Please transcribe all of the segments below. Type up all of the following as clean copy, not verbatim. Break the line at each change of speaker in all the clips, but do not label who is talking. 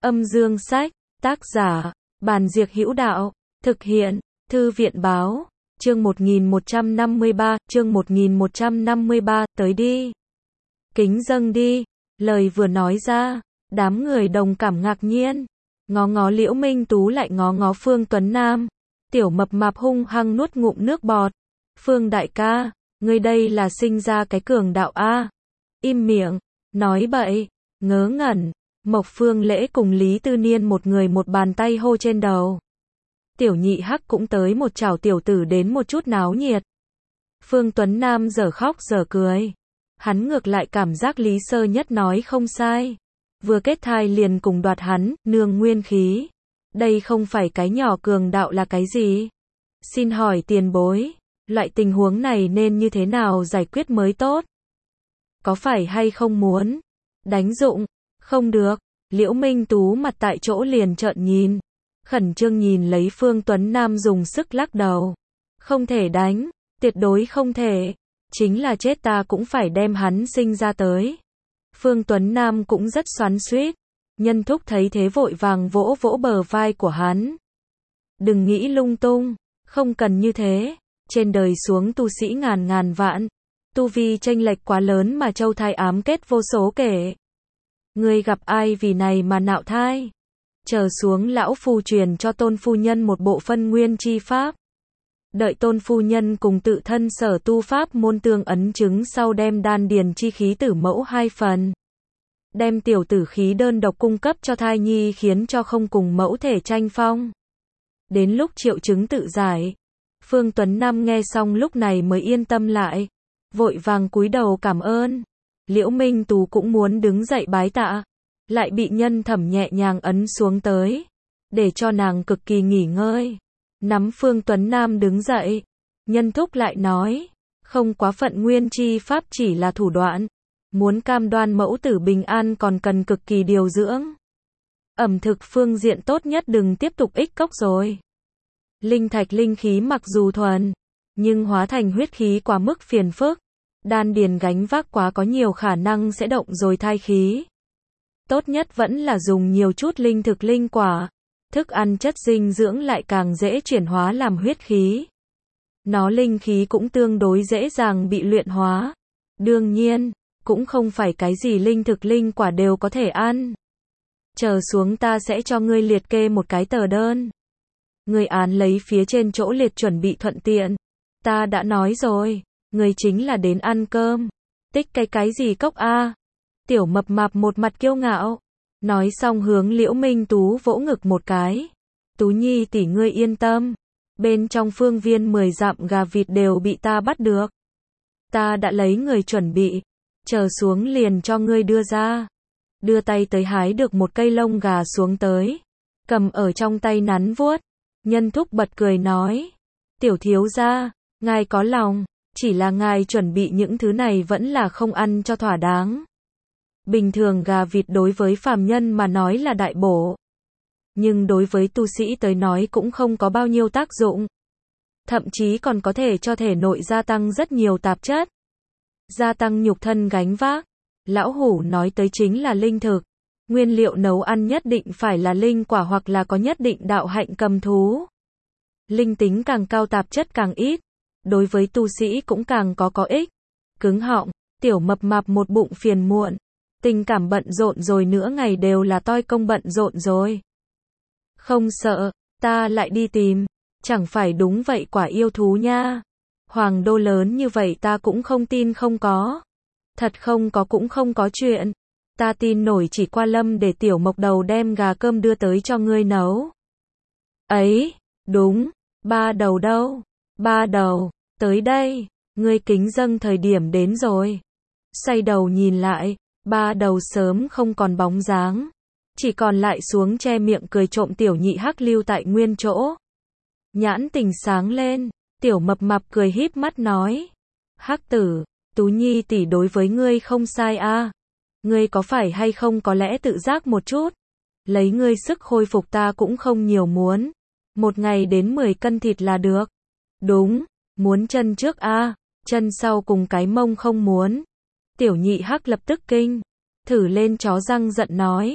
Âm dương sách, tác giả, Bàn Diệc Hữu Đạo, thực hiện, Thư viện báo, chương 1153, tới đi. Kính dâng đi, lời vừa nói ra, đám người đồng cảm ngạc nhiên, ngó ngó Liễu Minh Tú lại ngó ngó Phương Tuấn Nam, tiểu mập mạp hung hăng nuốt ngụm nước bọt. Phương đại ca, ngươi đây là sinh ra cái cường đạo a? Im miệng, nói bậy, ngớ ngẩn. Mộc Phương Lễ cùng Lý Tư Niên một người một bàn tay hô trên đầu. Tiểu nhị hắc cũng tới một chảo tiểu tử đến một chút náo nhiệt. Phương Tuấn Nam dở khóc dở cười. Hắn ngược lại cảm giác Lý Sơ Nhất nói không sai. Vừa kết thai liền cùng đoạt hắn, nương nguyên khí. Đây không phải cái nhỏ cường đạo là cái gì? Xin hỏi tiền bối, loại tình huống này nên như thế nào giải quyết mới tốt? Có phải hay không muốn đánh dụng? Không được. Liễu Minh Tú mặt tại chỗ liền trợn nhìn. Khẩn trương nhìn lấy Phương Tuấn Nam dùng sức lắc đầu. Không thể đánh, tuyệt đối không thể. Chính là chết ta cũng phải đem hắn sinh ra tới. Phương Tuấn Nam cũng rất xoắn xuýt. Nhân Thúc thấy thế vội vàng vỗ vỗ bờ vai của hắn. Đừng nghĩ lung tung, không cần như thế. Trên đời xuống tu sĩ ngàn ngàn vạn. Tu vi chênh lệch quá lớn mà châu thai ám kết vô số kể. Ngươi gặp ai vì này mà nạo thai? Chờ xuống lão phu truyền cho tôn phu nhân một bộ phân nguyên chi pháp. Đợi tôn phu nhân cùng tự thân sở tu pháp môn tương ấn chứng sau đem đan điền chi khí tử mẫu 2 phần. Đem tiểu tử khí đơn độc cung cấp cho thai nhi khiến cho không cùng mẫu thể tranh phong. Đến lúc triệu chứng tự giải. Phương Tuấn Nam nghe xong lúc này mới yên tâm lại. Vội vàng cúi đầu cảm ơn. Liễu Minh Tú cũng muốn đứng dậy bái tạ, lại bị Nhân Thẩm nhẹ nhàng ấn xuống tới, để cho nàng cực kỳ nghỉ ngơi. Nắm Phương Tuấn Nam đứng dậy, Nhân Thúc lại nói, không quá phận nguyên chi pháp chỉ là thủ đoạn, muốn cam đoan mẫu tử bình an còn cần cực kỳ điều dưỡng. Ẩm thực phương diện tốt nhất đừng tiếp tục ích cốc rồi. Linh thạch linh khí mặc dù thuần, nhưng hóa thành huyết khí quá mức phiền phức. Đan điền gánh vác quá có nhiều khả năng sẽ động rồi thai khí. Tốt nhất vẫn là dùng nhiều chút linh thực linh quả. Thức ăn chất dinh dưỡng lại càng dễ chuyển hóa làm huyết khí. Nó linh khí cũng tương đối dễ dàng bị luyện hóa. Đương nhiên, cũng không phải cái gì linh thực linh quả đều có thể ăn. Chờ xuống ta sẽ cho ngươi liệt kê một cái tờ đơn. Ngươi án lấy phía trên chỗ liệt chuẩn bị thuận tiện. Ta đã nói rồi. Người chính là đến ăn cơm. Tích cái gì cốc a? Tiểu mập mạp một mặt kiêu ngạo. Nói xong hướng Liễu Minh Tú vỗ ngực một cái. Tú Nhi tỷ ngươi yên tâm. Bên trong phương viên 10 dặm gà vịt đều bị ta bắt được. Ta đã lấy người chuẩn bị. Chờ xuống liền cho ngươi đưa ra. Đưa tay tới hái được một cây lông gà xuống tới. Cầm ở trong tay nắn vuốt. Nhân Thúc bật cười nói. Tiểu thiếu gia, ngài có lòng. Chỉ là ngài chuẩn bị những thứ này vẫn là không ăn cho thỏa đáng. Bình thường gà vịt đối với phàm nhân mà nói là đại bổ. Nhưng đối với tu sĩ tới nói cũng không có bao nhiêu tác dụng. Thậm chí còn có thể cho thể nội gia tăng rất nhiều tạp chất. Gia tăng nhục thân gánh vác. Lão Hủ nói tới chính là linh thực. Nguyên liệu nấu ăn nhất định phải là linh quả hoặc là có nhất định đạo hạnh cầm thú. Linh tính càng cao tạp chất càng ít. Đối với tu sĩ cũng càng có ích. Cứng họng, tiểu mập mạp một bụng phiền muộn. Tình cảm bận rộn rồi nữa ngày đều là toi công bận rộn rồi. Không sợ, ta lại đi tìm. Chẳng phải đúng vậy quả yêu thú nha. Hoàng đô lớn như vậy ta cũng không tin không có. Thật không có cũng không có chuyện. Ta tin nổi chỉ qua Lâm để tiểu mộc đầu đem gà cơm đưa tới cho ngươi nấu. Ấy, đúng, 3 đầu đâu? 3 đầu. Tới đây, ngươi kính dâng thời điểm đến rồi. Xoay đầu nhìn lại, 3 đầu sớm không còn bóng dáng. Chỉ còn lại xuống che miệng cười trộm tiểu nhị hắc lưu tại nguyên chỗ. Nhãn tình sáng lên, tiểu mập mạp cười híp mắt nói. Hắc tử, Tú Nhi tỷ đối với ngươi không sai a. Ngươi có phải hay không có lẽ tự giác một chút. Lấy ngươi sức khôi phục ta cũng không nhiều muốn. Một ngày đến 10 cân thịt là được. Đúng. Muốn chân trước a, chân sau cùng cái mông không muốn. Tiểu nhị hắc lập tức kinh, thử lên chó răng giận nói.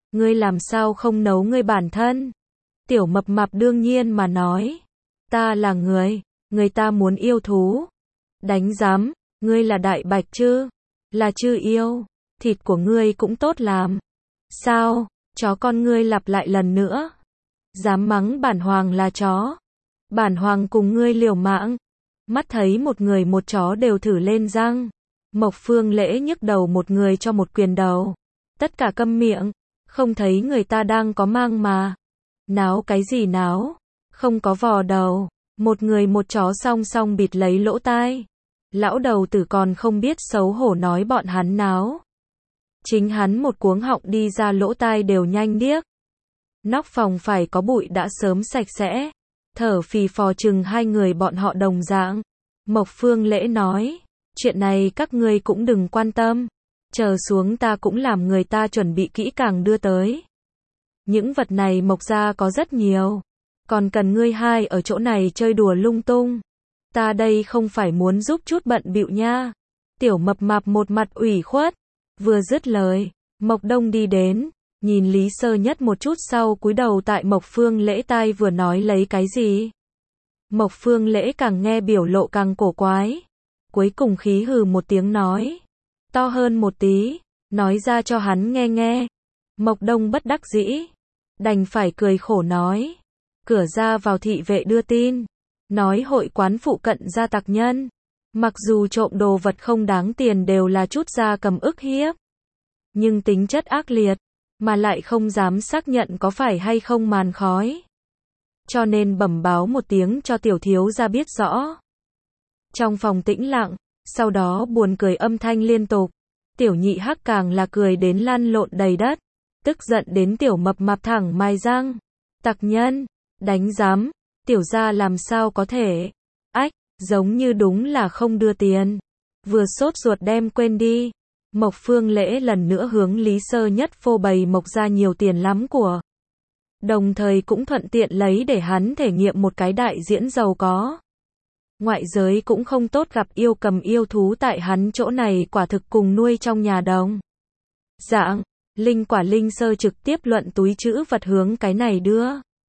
ngươi làm sao không nấu ngươi bản thân? Tiểu mập mạp đương nhiên mà nói, ta là người ta muốn yêu thú. Đánh giám, ngươi là đại bạch chứ? Là chư yêu, thịt của ngươi cũng tốt làm. Sao, chó con ngươi lặp lại lần nữa. Dám mắng bản hoàng là chó. Bản hoàng cùng ngươi liều mạng. Mắt thấy một người một chó đều thử lên răng. Mộc Phương Lễ nhức đầu một người cho một quyền đầu. Tất cả câm miệng, không thấy người ta đang có mang mà. Náo cái gì náo? Không có vò đầu. Một người một chó song song bịt lấy lỗ tai. Lão đầu tử còn không biết xấu hổ nói bọn hắn náo. Chính hắn một cuống họng đi ra lỗ tai đều nhanh điếc. Nóc phòng phải có bụi đã sớm sạch sẽ. Thở phì phò chừng hai người bọn họ đồng dạng. Mộc Phương Lễ nói, chuyện này các ngươi cũng đừng quan tâm. Chờ xuống ta cũng làm người ta chuẩn bị kỹ càng đưa tới. Những vật này Mộc gia có rất nhiều. Còn cần ngươi hai ở chỗ này chơi đùa lung tung. Ta đây không phải muốn giúp chút bận bịu nha. Tiểu mập mạp một mặt ủy khuất. Vừa dứt lời, Mộc Đông đi đến, nhìn Lý Sơ Nhất một chút sau cúi đầu tại Mộc Phương Lễ tai vừa nói lấy cái gì. Mộc Phương Lễ càng nghe biểu lộ càng cổ quái. Cuối cùng khí hừ một tiếng nói. To hơn một tí, nói ra cho hắn nghe nghe. Mộc Đông bất đắc dĩ. Đành phải cười khổ nói. Cửa ra vào thị vệ đưa tin. Nói hội quán phụ cận gia tặc nhân. Mặc dù trộm đồ vật không đáng tiền đều là chút gia cầm ức hiếp. Nhưng tính chất ác liệt. Mà lại không dám xác nhận có phải hay không màn khói. Cho nên bẩm báo một tiếng cho tiểu thiếu gia biết rõ. Trong phòng tĩnh lặng, sau đó buồn cười âm thanh liên tục. Tiểu nhị hắc càng là cười đến lăn lộn đầy đất. Tức giận đến tiểu mập mạp thẳng mai răng. Tặc nhân, đánh giám, tiểu gia làm sao có thể. Ách, giống như đúng là không đưa tiền. Vừa sốt ruột đem quên đi. Mộc Phương Lễ lần nữa hướng Lý Sơ Nhất phô bày Mộc gia nhiều tiền lắm của. Đồng thời cũng thuận tiện lấy để hắn thể nghiệm một cái đại diễn giàu có. Ngoại giới cũng không tốt gặp yêu cầm yêu thú tại hắn chỗ này quả thực cùng nuôi trong nhà đồng. Dạng, linh quả linh sơ trực tiếp luận túi trữ vật hướng cái này đưa.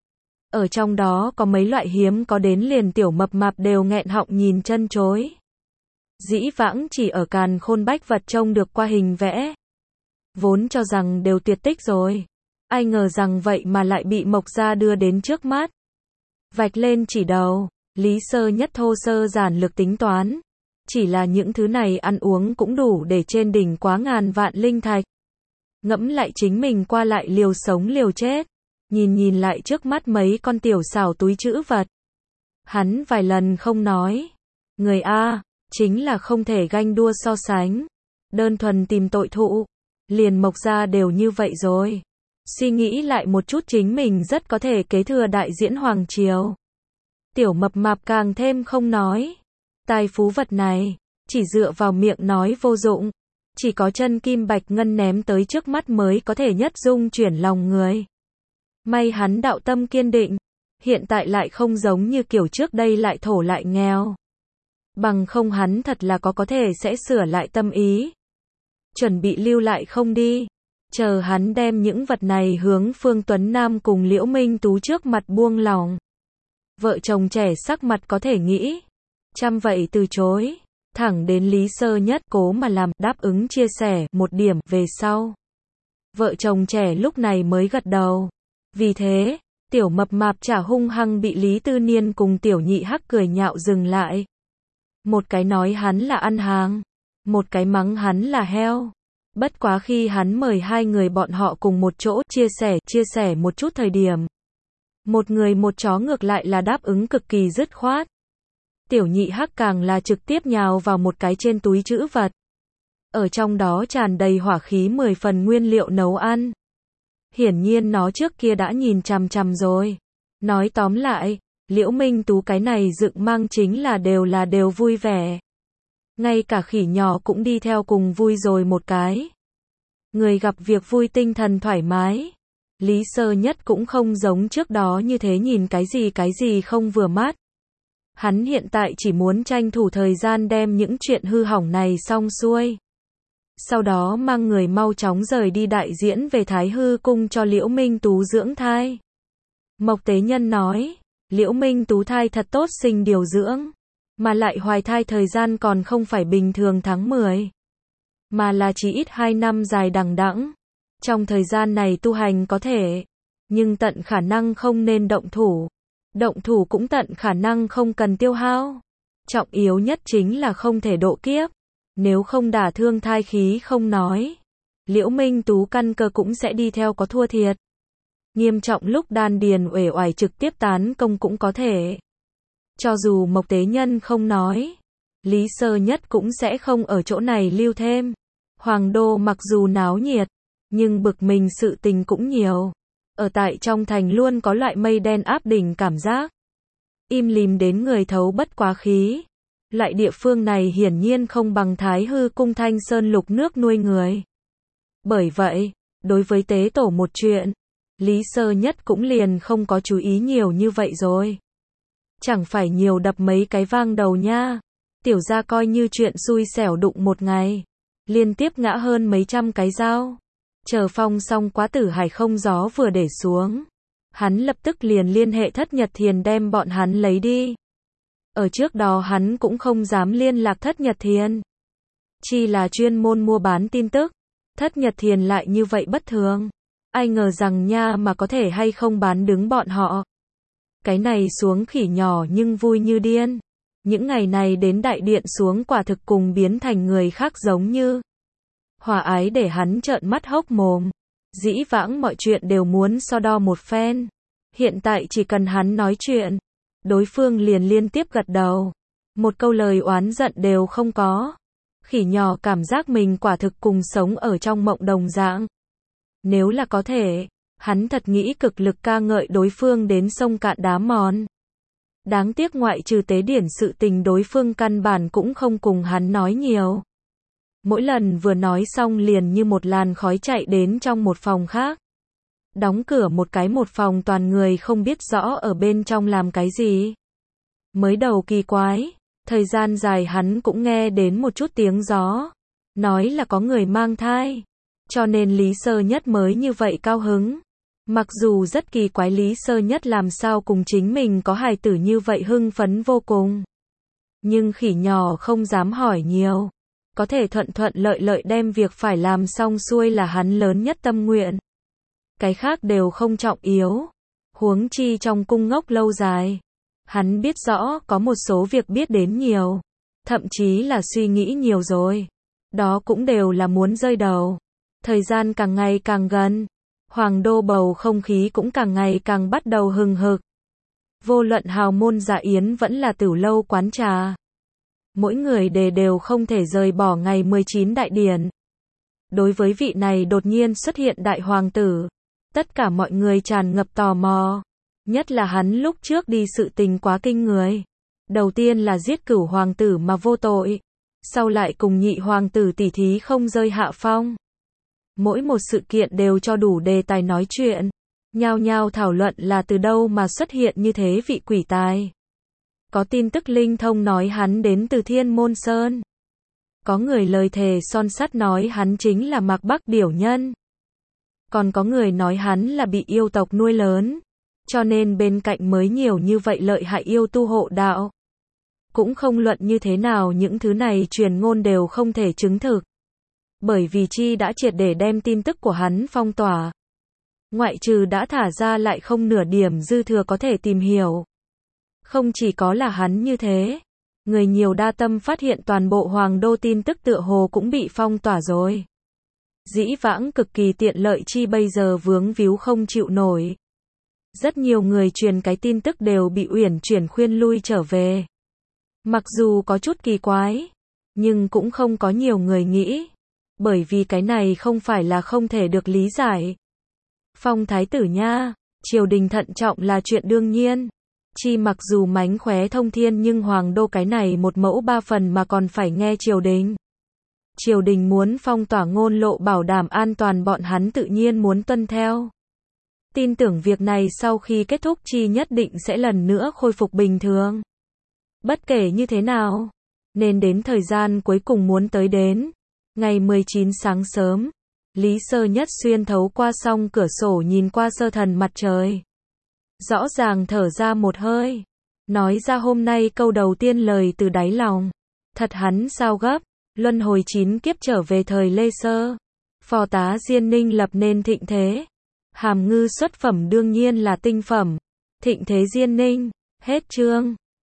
Ở trong đó có mấy loại hiếm có đến liền tiểu mập mạp đều nghẹn họng nhìn chân chối. Dĩ vãng chỉ ở Càn Khôn Bách vật trông được qua hình vẽ. Vốn cho rằng đều tuyệt tích rồi. Ai ngờ rằng vậy mà lại bị Mộc gia đưa đến trước mắt. Vạch lên chỉ đầu, Lý Sơ Nhất thô sơ giản lược tính toán. Chỉ là những thứ này ăn uống cũng đủ để trên đỉnh quá ngàn vạn linh thạch. Ngẫm lại chính mình qua lại liều sống liều chết. Nhìn lại trước mắt mấy con tiểu xảo túi trữ vật. Hắn vài lần không nói. Người A, chính là không thể ganh đua so sánh. Đơn thuần tìm tội thụ. Liền Mộc gia đều như vậy rồi. Suy nghĩ lại một chút chính mình rất có thể kế thừa đại diễn hoàng triều. Tiểu mập mạp càng thêm không nói. Tài phú vật này, chỉ dựa vào miệng nói vô dụng. Chỉ có chân kim bạch ngân ném tới trước mắt mới có thể nhất dung chuyển lòng người. May hắn đạo tâm kiên định. Hiện tại lại không giống như kiểu trước đây lại thổ lại nghèo. Bằng không hắn thật là có thể sẽ sửa lại tâm ý. Chuẩn bị lưu lại không đi. Chờ hắn đem những vật này hướng Phương Tuấn Nam cùng Liễu Minh Tú trước mặt buông lòng. Vợ chồng trẻ sắc mặt có thể nghĩ. Chăm vậy từ chối. Thẳng đến Lý Sơ Nhất cố mà làm đáp ứng chia sẻ một điểm về sau. Vợ chồng trẻ lúc này mới gật đầu. Vì thế, tiểu mập mạp chả hung hăng bị Lý Tư Niên cùng tiểu nhị hắc cười nhạo dừng lại. Một cái nói hắn là ăn hàng. Một cái mắng hắn là heo. Bất quá khi hắn mời hai người bọn họ cùng một chỗ chia sẻ một chút thời điểm. Một người một chó ngược lại là đáp ứng cực kỳ dứt khoát. Tiểu nhị hắc càng là trực tiếp nhào vào một cái trên túi trữ vật. Ở trong đó tràn đầy hỏa khí 10 phần nguyên liệu nấu ăn. Hiển nhiên nó trước kia đã nhìn chằm chằm rồi. Nói tóm lại, Liễu Minh Tú cái này dựng mang chính là đều vui vẻ. Ngay cả khỉ nhỏ cũng đi theo cùng vui rồi một cái. Người gặp việc vui tinh thần thoải mái. Lý Sơ Nhất cũng không giống trước đó như thế nhìn cái gì không vừa mắt. Hắn hiện tại chỉ muốn tranh thủ thời gian đem những chuyện hư hỏng này xong xuôi. sau đó mang người mau chóng rời đi đại diễn về Thái Hư cung cho Liễu Minh Tú dưỡng thai. Mộc Tế Nhân nói, Liễu Minh Tú thai thật tốt sinh điều dưỡng, mà lại hoài thai thời gian còn không phải bình thường tháng 10, mà là chỉ ít 2 năm dài đằng đẵng. Trong thời gian này tu hành có thể, nhưng tận khả năng không nên động thủ. Động thủ cũng tận khả năng không cần tiêu hao. Trọng yếu nhất chính là không thể độ kiếp. Nếu không đả thương thai khí không nói, Liễu Minh Tú căn cơ cũng sẽ đi theo có thua thiệt. Nghiêm trọng lúc đan điền uể oải trực tiếp tán công cũng có thể. Cho dù Mộc Tế Nhân không nói, Lý Sơ Nhất cũng sẽ không ở chỗ này lưu thêm. Hoàng đô mặc dù náo nhiệt, nhưng bực mình sự tình cũng nhiều. Ở tại trong thành luôn có loại mây đen áp đỉnh cảm giác. Im lìm đến người thấu bất quá khí. Loại địa phương này hiển nhiên không bằng Thái Hư cung Thanh Sơn lục nước nuôi người. Bởi vậy, đối với tế tổ một chuyện, Lý Sơ Nhất cũng liền không có chú ý nhiều như vậy rồi. Chẳng phải nhiều đập mấy cái vang đầu nha. Tiểu gia coi như chuyện xui xẻo đụng một ngày, liên tiếp ngã hơn mấy trăm cái dao. Chờ phong xong quá tử hải không gió vừa để xuống, hắn lập tức liền liên hệ Thất Nhật Thiền đem bọn hắn lấy đi. Ở trước đó hắn cũng không dám liên lạc Thất Nhật Thiền, chỉ là chuyên môn mua bán tin tức. Thất Nhật Thiền lại như vậy bất thường, ai ngờ rằng nha mà có thể hay không bán đứng bọn họ. Cái này xuống khỉ nhỏ nhưng vui như điên. Những ngày này đến đại điện xuống quả thực cùng biến thành người khác giống như. Hòa ái để hắn trợn mắt hốc mồm. Dĩ vãng mọi chuyện đều muốn so đo một phen. Hiện tại chỉ cần hắn nói chuyện, đối phương liền liên tiếp gật đầu. Một câu lời oán giận đều không có. Khỉ nhỏ cảm giác mình quả thực cùng sống ở trong mộng đồng dạng. Nếu là có thể, hắn thật nghĩ cực lực ca ngợi đối phương đến sông cạn đá mòn. Đáng tiếc ngoại trừ tế điển sự tình đối phương căn bản cũng không cùng hắn nói nhiều. Mỗi lần vừa nói xong liền như một làn khói chạy đến trong một phòng khác. Đóng cửa một cái một phòng toàn người không biết rõ ở bên trong làm cái gì. Mới đầu kỳ quái, thời gian dài hắn cũng nghe đến một chút tiếng gió. Nói là có người mang thai. Cho nên Lý Sơ Nhất mới như vậy cao hứng. Mặc dù rất kỳ quái Lý Sơ Nhất làm sao cùng chính mình có hài tử như vậy hưng phấn vô cùng. Nhưng khỉ nhỏ không dám hỏi nhiều. Có thể thuận thuận lợi lợi đem việc phải làm xong xuôi là hắn lớn nhất tâm nguyện. Cái khác đều không trọng yếu. Huống chi trong cung ngốc lâu dài. Hắn biết rõ có một số việc biết đến nhiều. Thậm chí là suy nghĩ nhiều rồi. Đó cũng đều là muốn rơi đầu. Thời gian càng ngày càng gần. Hoàng đô bầu không khí cũng càng ngày càng bắt đầu hừng hực. Vô luận hào môn dạ yến vẫn là tửu lâu quán trà. Mỗi người đều không thể rời bỏ ngày 19 đại điển. Đối với vị này đột nhiên xuất hiện đại hoàng tử, tất cả mọi người tràn ngập tò mò. Nhất là hắn lúc trước đi sự tình quá kinh người. Đầu tiên là giết Cửu hoàng tử mà vô tội. Sau lại cùng Nhị hoàng tử tỉ thí không rơi hạ phong. Mỗi một sự kiện đều cho đủ đề tài nói chuyện. Nhao nhao thảo luận là từ đâu mà xuất hiện như thế vị quỷ tài. Có tin tức linh thông nói hắn đến từ Thiên Môn Sơn. Có người lời thề son sắt nói hắn chính là Mạc Bắc Điểu Nhân. Còn có người nói hắn là bị yêu tộc nuôi lớn. Cho nên bên cạnh mới nhiều như vậy lợi hại yêu tu hộ đạo. Cũng không luận như thế nào những thứ này truyền ngôn đều không thể chứng thực. Bởi vì chi đã triệt để đem tin tức của hắn phong tỏa. Ngoại trừ đã thả ra lại không nửa điểm dư thừa có thể tìm hiểu. Không chỉ có là hắn như thế. Người nhiều đa tâm phát hiện toàn bộ hoàng đô tin tức tựa hồ cũng bị phong tỏa rồi. Dĩ vãng cực kỳ tiện lợi chi bây giờ vướng víu không chịu nổi. Rất nhiều người truyền cái tin tức đều bị uyển chuyển khuyên lui trở về. Mặc dù có chút kỳ quái, nhưng cũng không có nhiều người nghĩ. Bởi vì cái này không phải là không thể được lý giải. Phong thái tử nha, triều đình thận trọng là chuyện đương nhiên. Chi mặc dù mánh khóe thông thiên nhưng hoàng đô cái này một mẫu ba phần mà còn phải nghe triều đình. Triều đình muốn phong tỏa ngôn lộ bảo đảm an toàn bọn hắn tự nhiên muốn tuân theo. Tin tưởng việc này sau khi kết thúc chi nhất định sẽ lần nữa khôi phục bình thường. Bất kể như thế nào, nên đến thời gian cuối cùng muốn tới đến. Ngày 19 sáng sớm, Lý Sơ Nhất xuyên thấu qua song cửa sổ nhìn qua sơ thần mặt trời. Rõ ràng thở ra một hơi. Nói ra hôm nay câu đầu tiên lời từ đáy lòng. Thật hắn sao gấp, luân hồi 9 kiếp trở về thời Lê Sơ. Phò tá Diên Ninh lập nên thịnh thế. Hàm ngư xuất phẩm đương nhiên là tinh phẩm. Thịnh thế Diên Ninh, hết chương.